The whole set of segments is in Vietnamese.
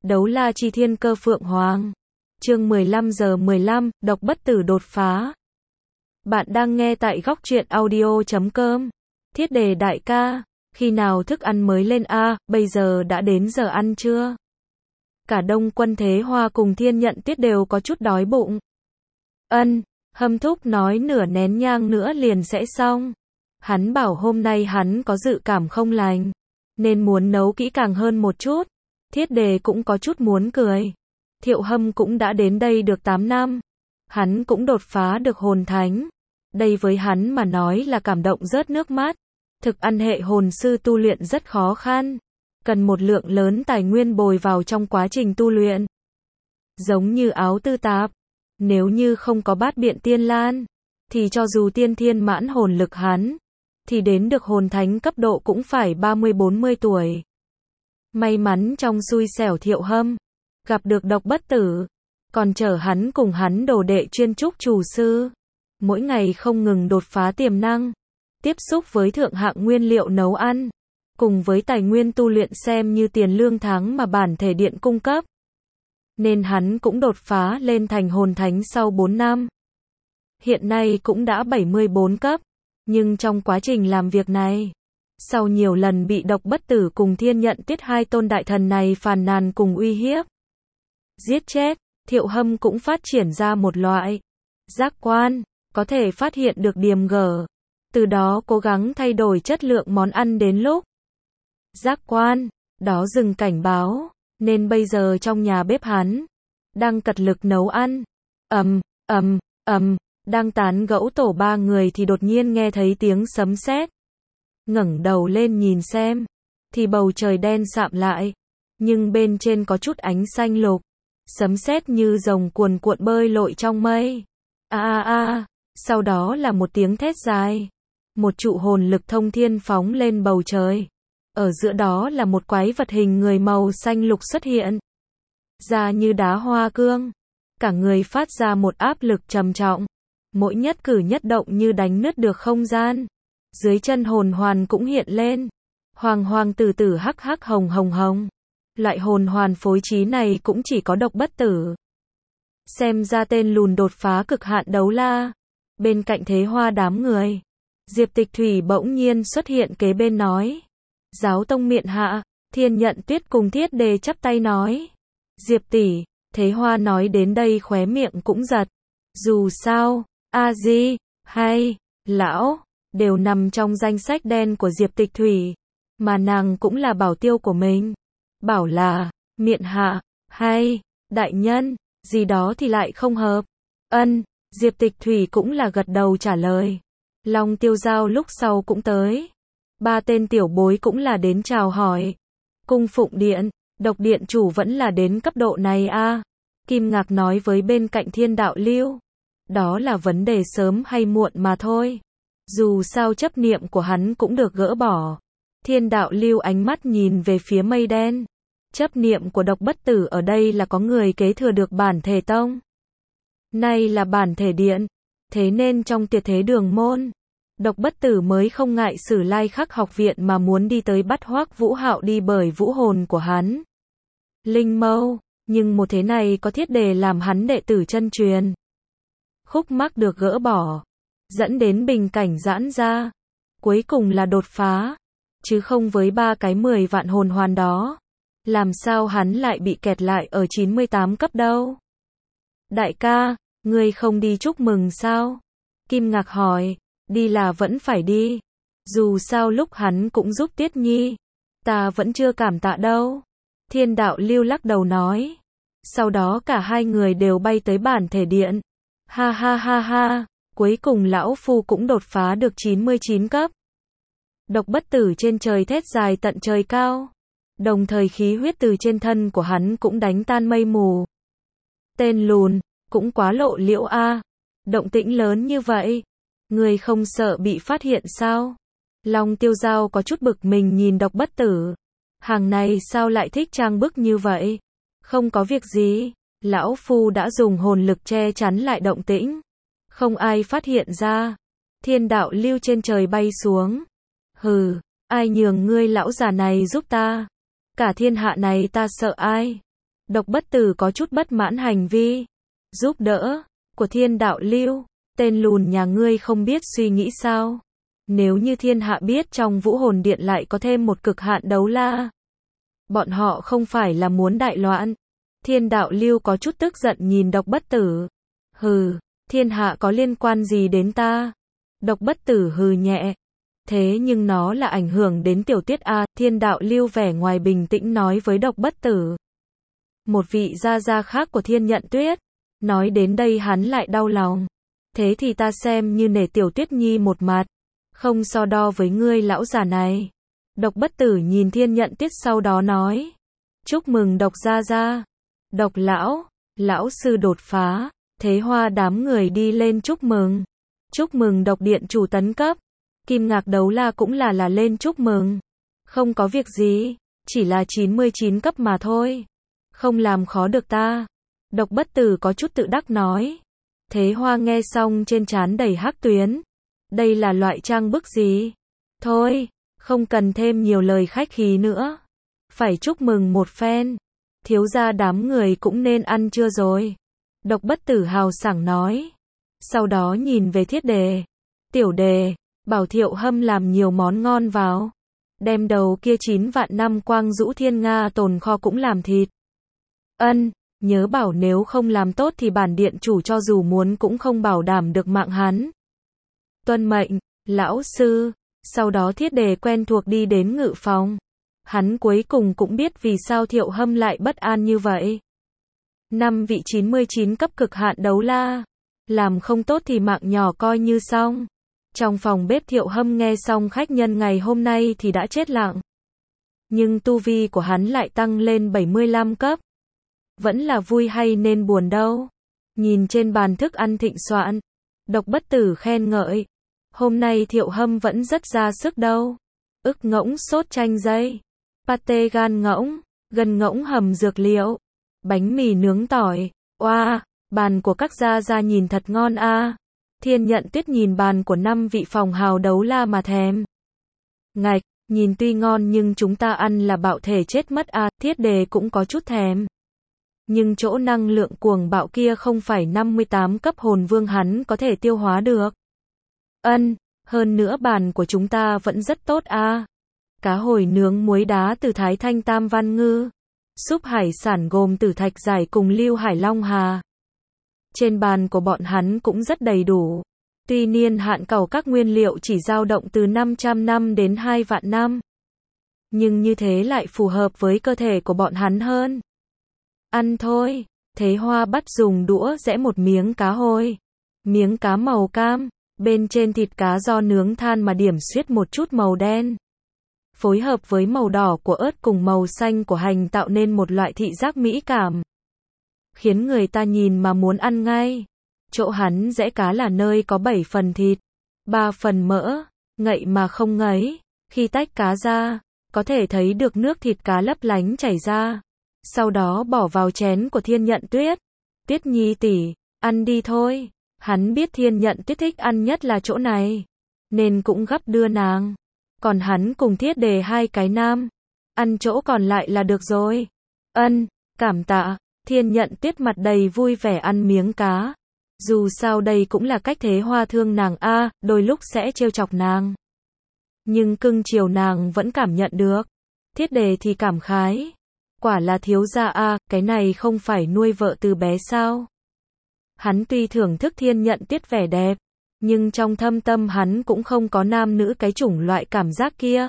Đấu la chi thiên cơ phượng hoàng. Chương 15:15, độc bất tử đột phá. Bạn đang nghe tại góc truyện audio.com. Thiết đề đại ca, khi nào thức ăn mới lên a, bây giờ đã đến giờ ăn chưa? Cả Đông Quân Thế Hoa cùng Thiên Nhận Tuyết đều có chút đói bụng. Hâm Thúc nói nửa nén nhang nữa liền sẽ xong. Hắn bảo hôm nay hắn có dự cảm không lành, nên muốn nấu kỹ càng hơn một chút. Thiết đề cũng có chút muốn cười. Thiệu Hâm cũng đã đến đây được 8 năm. Hắn cũng đột phá được hồn thánh. Đây với hắn mà nói là cảm động rớt nước mắt. Thực ăn hệ hồn sư tu luyện rất khó khăn. Cần một lượng lớn tài nguyên bồi vào trong quá trình tu luyện. Giống như áo tư tạp. Nếu như không có bát biện tiên lan, thì cho dù tiên thiên mãn hồn lực hắn, thì đến được hồn thánh cấp độ cũng phải 30-40 tuổi. May mắn trong xui xẻo Thiệu Hâm gặp được độc bất tử, còn chở hắn cùng hắn đồ đệ chuyên trúc chủ sư, mỗi ngày không ngừng đột phá tiềm năng, tiếp xúc với thượng hạng nguyên liệu nấu ăn, cùng với tài nguyên tu luyện xem như tiền lương tháng mà bản thể điện cung cấp. Nên hắn cũng đột phá lên thành hồn thánh sau 4 năm. Hiện nay cũng đã 74 cấp, nhưng trong quá trình làm việc này, sau nhiều lần bị độc bất tử cùng Thiên Nhận Tuyết hai tôn đại thần này phàn nàn cùng uy hiếp, giết chết, Thiệu Hâm cũng phát triển ra một loại giác quan, có thể phát hiện được điểm gở, từ đó cố gắng thay đổi chất lượng món ăn đến lúc. Giác quan, đó dừng cảnh báo, nên bây giờ trong nhà bếp hắn đang cật lực nấu ăn. Đang tán gẫu tổ ba người thì đột nhiên nghe thấy tiếng sấm sét. Ngẩng đầu lên nhìn xem, thì bầu trời đen sạm lại, nhưng bên trên có chút ánh xanh lục. Sấm sét như rồng cuồn cuộn bơi lội trong mây. Sau đó là một tiếng thét dài. Một trụ hồn lực thông thiên phóng lên bầu trời. Ở giữa đó là một quái vật hình người màu xanh lục xuất hiện. Da như đá hoa cương. Cả người phát ra một áp lực trầm trọng. Mỗi nhất cử nhất động như đánh nứt được không gian. Dưới chân hồn hoàn cũng hiện lên. Hoàng hoàng tử tử hắc hắc hồng hồng hồng. Loại hồn hoàn phối trí này cũng chỉ có độc bất tử. Xem ra tên lùn đột phá cực hạn đấu la. Bên cạnh Thế Hoa đám người, Diệp Tịch Thủy bỗng nhiên xuất hiện kế bên nói. Giáo tông miện hạ, Thiên Nhận Tuyết cùng Thiết Đề chắp tay nói. Diệp tỷ, Thế Hoa nói đến đây khóe miệng cũng giật. Dù sao, A-di, hay, lão, đều nằm trong danh sách đen của Diệp Tịch Thủy, mà nàng cũng là bảo tiêu của mình. Bảo là, miện hạ, hay, đại nhân, gì đó thì lại không hợp. Diệp Tịch Thủy cũng là gật đầu trả lời. Long Tiêu Giao lúc sau cũng tới. Ba tên tiểu bối cũng là đến chào hỏi. Cung Phụng Điện, độc điện chủ vẫn là đến cấp độ này a. Kim Ngạc nói với bên cạnh Thiên Đạo Lưu. Đó là vấn đề sớm hay muộn mà thôi. Dù sao chấp niệm của hắn cũng được gỡ bỏ. Thiên Đạo Lưu ánh mắt nhìn về phía mây đen. Chấp niệm của độc bất tử ở đây là có người kế thừa được bản thể tông. Nay là bản thể điện. Thế nên trong tuyệt thế đường môn, độc bất tử mới không ngại Sử Lai Khắc học viện mà muốn đi tới bắt Hoắc Vũ Hạo đi bởi vũ hồn của hắn. Linh mâu, nhưng một thế này có Thiết Đề làm hắn đệ tử chân truyền. Khúc mắc được gỡ bỏ, dẫn đến bình cảnh giãn ra. Cuối cùng là đột phá, chứ không với 3 cái 10 vạn hồn hoàn đó. Làm sao hắn lại bị kẹt lại ở 98 cấp đâu? Đại ca, ngươi không đi chúc mừng sao? Kim Ngạc hỏi. Đi là vẫn phải đi. Dù sao lúc hắn cũng giúp Tiết Nhi. Ta vẫn chưa cảm tạ đâu. Thiên Đạo Lưu lắc đầu nói. Sau đó cả hai người đều bay tới bản thể điện. Ha. Cuối cùng lão phu cũng đột phá được 99 cấp. Độc bất tử trên trời thét dài tận trời cao. Đồng thời khí huyết từ trên thân của hắn cũng đánh tan mây mù. Tên lùn, cũng quá lộ liễu a. Động tĩnh lớn như vậy. Người không sợ bị phát hiện sao? Long Tiêu Giao có chút bực mình nhìn độc bất tử. Hàng này sao lại thích trang bức như vậy? Không có việc gì. Lão phu đã dùng hồn lực che chắn lại động tĩnh. Không ai phát hiện ra. Thiên Đạo Lưu trên trời bay xuống. Hừ, ai nhường ngươi lão già này giúp ta? Cả thiên hạ này ta sợ ai? Độc Bất Tử có chút bất mãn hành vi giúp đỡ của Thiên Đạo Lưu, tên lùn nhà ngươi không biết suy nghĩ sao? Nếu như thiên hạ biết trong Vũ Hồn Điện lại có thêm một cực hạn đấu la, bọn họ không phải là muốn đại loạn. Thiên Đạo Lưu có chút tức giận nhìn Độc Bất Tử. Hừ, thiên hạ có liên quan gì đến ta? Độc Bất Tử hừ nhẹ. Thế nhưng nó là ảnh hưởng đến tiểu tiết a. Thiên Đạo Lưu vẻ ngoài bình tĩnh nói với Độc Bất Tử. Một vị gia gia khác của Thiên Nhận Tuyết. Nói đến đây hắn lại đau lòng. Thế thì ta xem như nể tiểu Tuyết Nhi một mặt. Không so đo với ngươi lão già này. Độc Bất Tử nhìn Thiên Nhận Tuyết sau đó nói. Chúc mừng Độc gia gia. Độc lão sư đột phá. Thế Hoa đám người đi lên chúc mừng. Chúc mừng Độc điện chủ tấn cấp. Kim Ngạc Đấu La cũng là lên chúc mừng. Không có việc gì, chỉ là 99 cấp mà thôi. Không làm khó được ta. Độc Bất Tử có chút tự đắc nói. Thế Hoa nghe xong trên trán đầy hắc tuyến. Đây là loại trang bức gì? Thôi, không cần thêm nhiều lời khách khí nữa. Phải chúc mừng một phen. Thiếu gia đám người cũng nên ăn trưa rồi. Độc Bất Tử hào sảng nói. Sau đó nhìn về Thiết Đề. Tiểu Đề, bảo Thiệu Hâm làm nhiều món ngon vào. Đem đầu kia 9 vạn năm quang dũ thiên nga tồn kho cũng làm thịt. Ân, nhớ bảo nếu không làm tốt thì bản điện chủ cho dù muốn cũng không bảo đảm được mạng hắn. Tuân mệnh, lão sư. Sau đó Thiết Đề quen thuộc đi đến ngự phòng. Hắn cuối cùng cũng biết vì sao Thiệu Hâm lại bất an như vậy. 5 vị 99 cấp cực hạn đấu la. Làm không tốt thì mạng nhỏ coi như xong. Trong phòng bếp Thiệu Hâm nghe xong khách nhân ngày hôm nay thì đã chết lặng. Nhưng tu vi của hắn lại tăng lên 75 cấp. Vẫn là vui hay nên buồn đâu. Nhìn trên bàn thức ăn thịnh soạn. Độc Bất Tử khen ngợi. Hôm nay Thiệu Hâm vẫn rất ra sức đâu. Ức ngỗng sốt chanh dây. Pate gan ngỗng. Gân ngỗng hầm dược liệu. Bánh mì nướng tỏi. Oa, bàn của các gia gia nhìn thật ngon a. Thiên Nhận Tuyết nhìn bàn của 5 vị phòng hào đấu la mà thèm. Ngạch, nhìn tuy ngon nhưng chúng ta ăn là bạo thể chết mất a. Thiết Đề cũng có chút thèm. Nhưng chỗ năng lượng cuồng bạo kia không phải 58 cấp hồn vương hắn có thể tiêu hóa được. Ân, hơn nữa bàn của chúng ta vẫn rất tốt a. Cá hồi nướng muối đá từ Thái Thanh Tam Văn Ngư. Súp hải sản gồm tử thạch giải cùng lưu hải long hà. Trên bàn của bọn hắn cũng rất đầy đủ. Tuy niên hạn cầu các nguyên liệu chỉ dao động từ 500 năm đến 2 vạn năm. Nhưng như thế lại phù hợp với cơ thể của bọn hắn hơn. Ăn thôi. Thế Hoa bắt dùng đũa giẽ một miếng cá hồi. Miếng cá màu cam. Bên trên thịt cá do nướng than mà điểm xuyết một chút màu đen. Phối hợp với màu đỏ của ớt cùng màu xanh của hành tạo nên một loại thị giác mỹ cảm. Khiến người ta nhìn mà muốn ăn ngay. Chỗ hắn giẽ cá là nơi có 7 phần thịt, 3 phần mỡ, ngậy mà không ngấy. Khi tách cá ra, có thể thấy được nước thịt cá lấp lánh chảy ra. Sau đó bỏ vào chén của Thiên Nhận Tuyết. Tuyết Nhi tỷ, ăn đi thôi. Hắn biết Thiên Nhận Tuyết thích ăn nhất là chỗ này, nên cũng gấp đưa nàng. Còn hắn cùng Thiết Đề 2 cái nam, ăn chỗ còn lại là được rồi. Ân, cảm tạ. Thiên Nhận Tuyết mặt đầy vui vẻ ăn miếng cá. Dù sao đây cũng là cách Thế Hoa thương nàng a, đôi lúc sẽ trêu chọc nàng. Nhưng cưng chiều nàng vẫn cảm nhận được. Thiết Đề thì cảm khái. Quả là thiếu gia a, cái này không phải nuôi vợ từ bé sao? Hắn tuy thưởng thức Thiên Nhận Tuyết vẻ đẹp, nhưng trong thâm tâm hắn cũng không có nam nữ cái chủng loại cảm giác kia.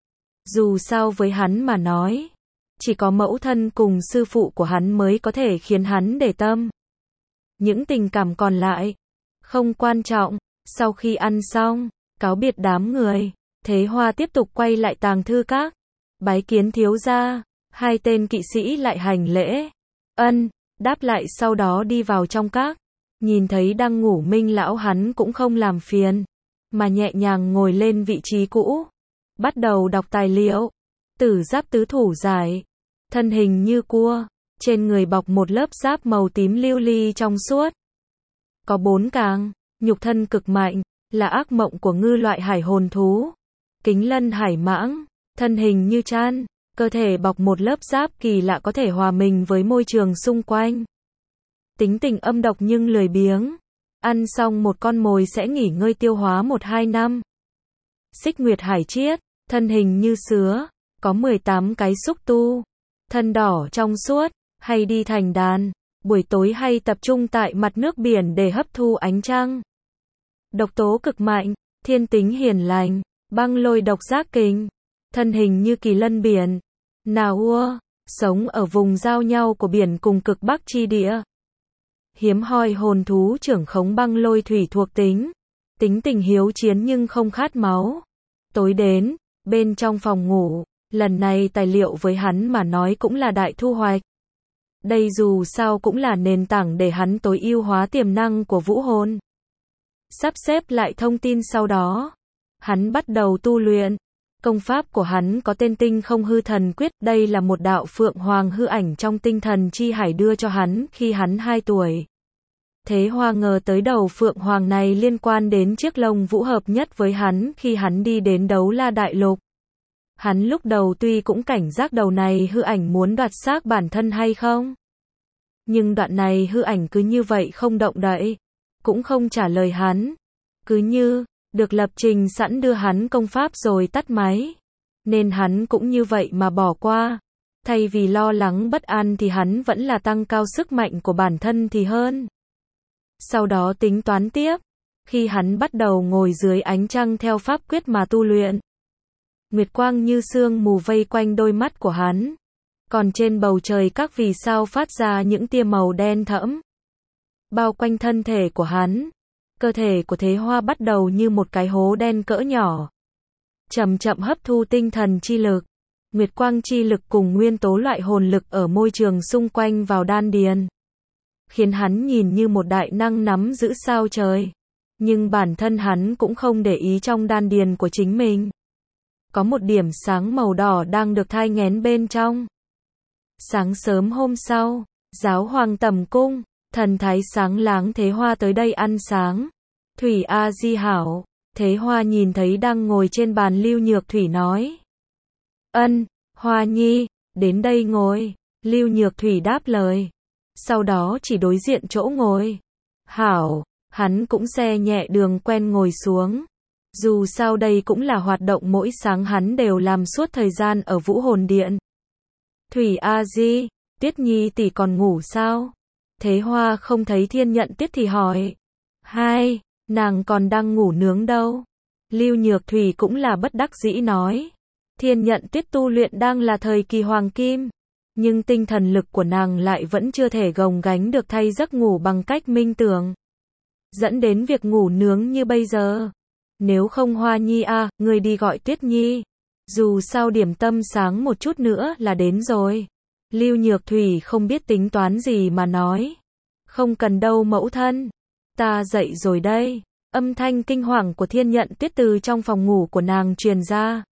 Dù sao với hắn mà nói, chỉ có mẫu thân cùng sư phụ của hắn mới có thể khiến hắn để tâm. Những tình cảm còn lại, không quan trọng. Sau khi ăn xong, cáo biệt đám người, Thế Hoa tiếp tục quay lại tàng thư các. Bái kiến thiếu gia, 2 tên kỵ sĩ lại hành lễ. Ân, đáp lại sau đó đi vào trong các. Nhìn thấy đang ngủ Minh lão hắn cũng không làm phiền, mà nhẹ nhàng ngồi lên vị trí cũ. Bắt đầu đọc tài liệu. Tử giáp tứ thủ giải. Thân hình như cua. Trên người bọc một lớp giáp màu tím lưu ly trong suốt. Có 4 càng. Nhục thân cực mạnh. Là ác mộng của ngư loại hải hồn thú. Kính lân hải mãng. Thân hình như chan. cơ thể bọc một lớp giáp kỳ lạ có thể hòa mình với môi trường xung quanh. Tính tình âm độc nhưng lười biếng. Ăn xong một con mồi sẽ nghỉ ngơi tiêu hóa 1-2 năm. Xích Nguyệt Hải Triết, thân hình như sứa, có 18 cái xúc tu, thân đỏ trong suốt, hay đi thành đàn, buổi tối hay tập trung tại mặt nước biển để hấp thu ánh trăng. Độc tố cực mạnh, thiên tính hiền lành, băng lôi độc giác kình, thân hình như kỳ lân biển, Nahua, sống ở vùng giao nhau của biển cùng cực bắc chi địa. Hiếm hoi hồn thú trưởng khống băng lôi thủy thuộc tính, tính tình hiếu chiến nhưng không khát máu. Tối đến, bên trong phòng ngủ, lần này tài liệu với hắn mà nói cũng là đại thu hoạch. Đây dù sao cũng là nền tảng để hắn tối ưu hóa tiềm năng của vũ hồn. Sắp xếp lại thông tin sau đó, hắn bắt đầu tu luyện. Công pháp của hắn có tên Tinh Không Hư Thần Quyết, đây là một đạo phượng hoàng hư ảnh trong tinh thần chi hải đưa cho hắn khi hắn 2 tuổi. Thế Hoa ngờ tới đầu phượng hoàng này liên quan đến chiếc lông vũ hợp nhất với hắn khi hắn đi đến Đấu La Đại Lục. Hắn lúc đầu tuy cũng cảnh giác đầu này hư ảnh muốn đoạt xác bản thân hay không. Nhưng đoạn này hư ảnh cứ như vậy không động đậy, cũng không trả lời hắn. Cứ như được lập trình sẵn đưa hắn công pháp rồi tắt máy. Nên hắn cũng như vậy mà bỏ qua. Thay vì lo lắng bất an thì hắn vẫn là tăng cao sức mạnh của bản thân thì hơn. Sau đó tính toán tiếp. Khi hắn bắt đầu ngồi dưới ánh trăng theo pháp quyết mà tu luyện, nguyệt quang như sương mù vây quanh đôi mắt của hắn. Còn trên bầu trời các vì sao phát ra những tia màu đen thẫm, bao quanh thân thể của hắn. Cơ thể của Thế Hoa bắt đầu như một cái hố đen cỡ nhỏ, chậm chậm hấp thu tinh thần chi lực, nguyệt quang chi lực cùng nguyên tố loại hồn lực ở môi trường xung quanh vào đan điền, khiến hắn nhìn như một đại năng nắm giữ sao trời. Nhưng bản thân hắn cũng không để ý trong đan điền của chính mình có một điểm sáng màu đỏ đang được thai nghén bên trong. Sáng sớm hôm sau, giáo hoàng tầm cung, thần thái sáng láng Thế Hoa tới đây ăn sáng. Thủy A Di hảo. Thế Hoa nhìn thấy đang ngồi trên bàn Lưu Nhược Thủy nói. Ân, Hoa nhi, đến đây ngồi. Lưu Nhược Thủy đáp lời. Sau đó chỉ đối diện chỗ ngồi. Hảo, hắn cũng xe nhẹ đường quen ngồi xuống. Dù sao đây cũng là hoạt động mỗi sáng hắn đều làm suốt thời gian ở Vũ Hồn Điện. Thủy A Di, Tiết Nhi tỷ còn ngủ sao? Thế Hoa không thấy Thiên Nhận Tiết thì hỏi. Hai, nàng còn đang ngủ nướng đâu. Lưu Nhược Thủy cũng là bất đắc dĩ nói. Thiên Nhận Tiết tu luyện đang là thời kỳ hoàng kim, nhưng tinh thần lực của nàng lại vẫn chưa thể gồng gánh được thay giấc ngủ bằng cách minh tưởng, dẫn đến việc ngủ nướng như bây giờ. Nếu không Hoa nhi à, ngươi đi gọi Tuyết Nhi. Dù sao điểm tâm sáng một chút nữa là đến rồi. Lưu Nhược Thủy không biết tính toán gì mà nói. Không cần đâu mẫu thân. Ta dậy rồi đây. Âm thanh kinh hoàng của Thiên Nhận Tiết từ trong phòng ngủ của nàng truyền ra.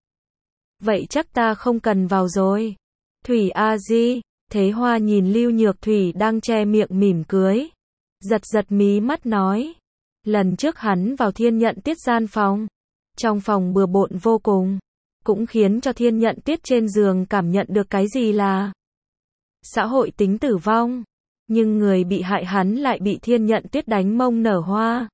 Vậy chắc ta không cần vào rồi. Thủy A Di, Thế Hoa nhìn Lưu Nhược Thủy đang che miệng mỉm cười, giật giật mí mắt nói. Lần trước hắn vào Thiên Nhận Tiết gian phòng, trong phòng bừa bộn vô cùng, cũng khiến cho Thiên Nhận Tiết trên giường cảm nhận được cái gì là xã hội tính tử vong. Nhưng người bị hại hắn lại bị Thiên Nhận Tiết đánh mông nở hoa.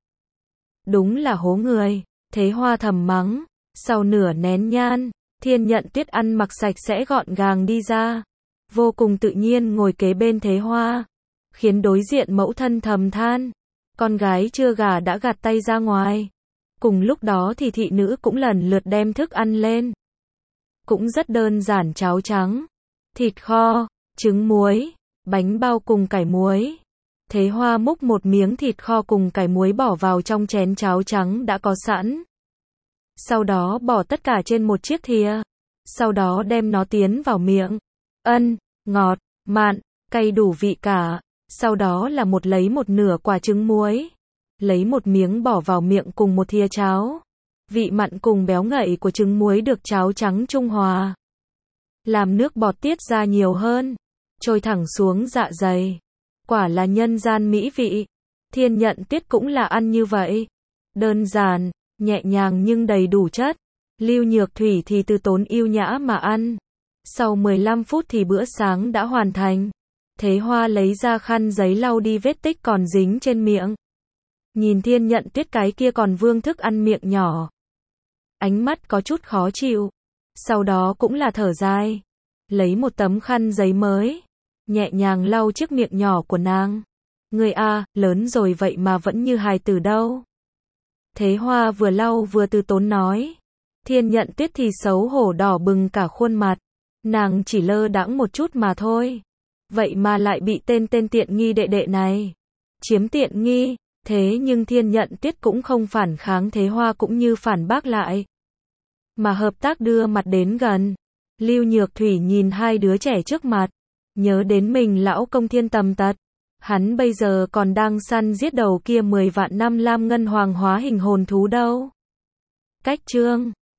Đúng là hố người, Thế Hoa thầm mắng. Sau nửa nén nhang, Thiên Nhận Tiết ăn mặc sạch sẽ gọn gàng đi ra, vô cùng tự nhiên ngồi kế bên Thế Hoa, khiến đối diện mẫu thân thầm than. Con gái chưa gả đã gạt tay ra ngoài. Cùng lúc đó thì thị nữ cũng lần lượt đem thức ăn lên. Cũng rất đơn giản, cháo trắng, thịt kho, trứng muối, bánh bao cùng cải muối. Thế Hoa múc một miếng thịt kho cùng cải muối bỏ vào trong chén cháo trắng đã có sẵn. Sau đó bỏ tất cả trên một chiếc thìa. Sau đó đem nó tiến vào miệng. Ân, ngọt, mặn, cay đủ vị cả. Sau đó là lấy một nửa quả trứng muối. Lấy một miếng bỏ vào miệng cùng một thìa cháo. Vị mặn cùng béo ngậy của trứng muối được cháo trắng trung hòa, làm nước bọt tiết ra nhiều hơn, trôi thẳng xuống dạ dày. Quả là nhân gian mỹ vị. Thiên Nhận Tiết cũng là ăn như vậy. Đơn giản, nhẹ nhàng nhưng đầy đủ chất. Lưu Nhược Thủy thì từ tốn yêu nhã mà ăn. Sau 15 phút thì bữa sáng đã hoàn thành. Thế Hoa lấy ra khăn giấy lau đi vết tích còn dính trên miệng. Nhìn Thiên Nhận Tuyết cái kia còn vương thức ăn miệng nhỏ. Ánh mắt có chút khó chịu. Sau đó cũng là thở dài. Lấy một tấm khăn giấy mới. Nhẹ nhàng lau chiếc miệng nhỏ của nàng. Người a, lớn rồi vậy mà vẫn như hài tử đâu. Thế Hoa vừa lau vừa từ tốn nói. Thiên Nhận Tuyết thì xấu hổ đỏ bừng cả khuôn mặt. Nàng chỉ lơ đãng một chút mà thôi. Vậy mà lại bị tên tiện nghi đệ đệ này chiếm tiện nghi. Thế nhưng Thiên Nhận Tuyết cũng không phản kháng, Thế Hoa cũng như phản bác lại. Mà hợp tác đưa mặt đến gần. Lưu Nhược Thủy nhìn hai đứa trẻ trước mặt. Nhớ đến mình lão công Thiên Tầm Tật. Hắn bây giờ còn đang săn giết đầu kia 10 vạn năm lam ngân hoàng hóa hình hồn thú đâu. Cách chương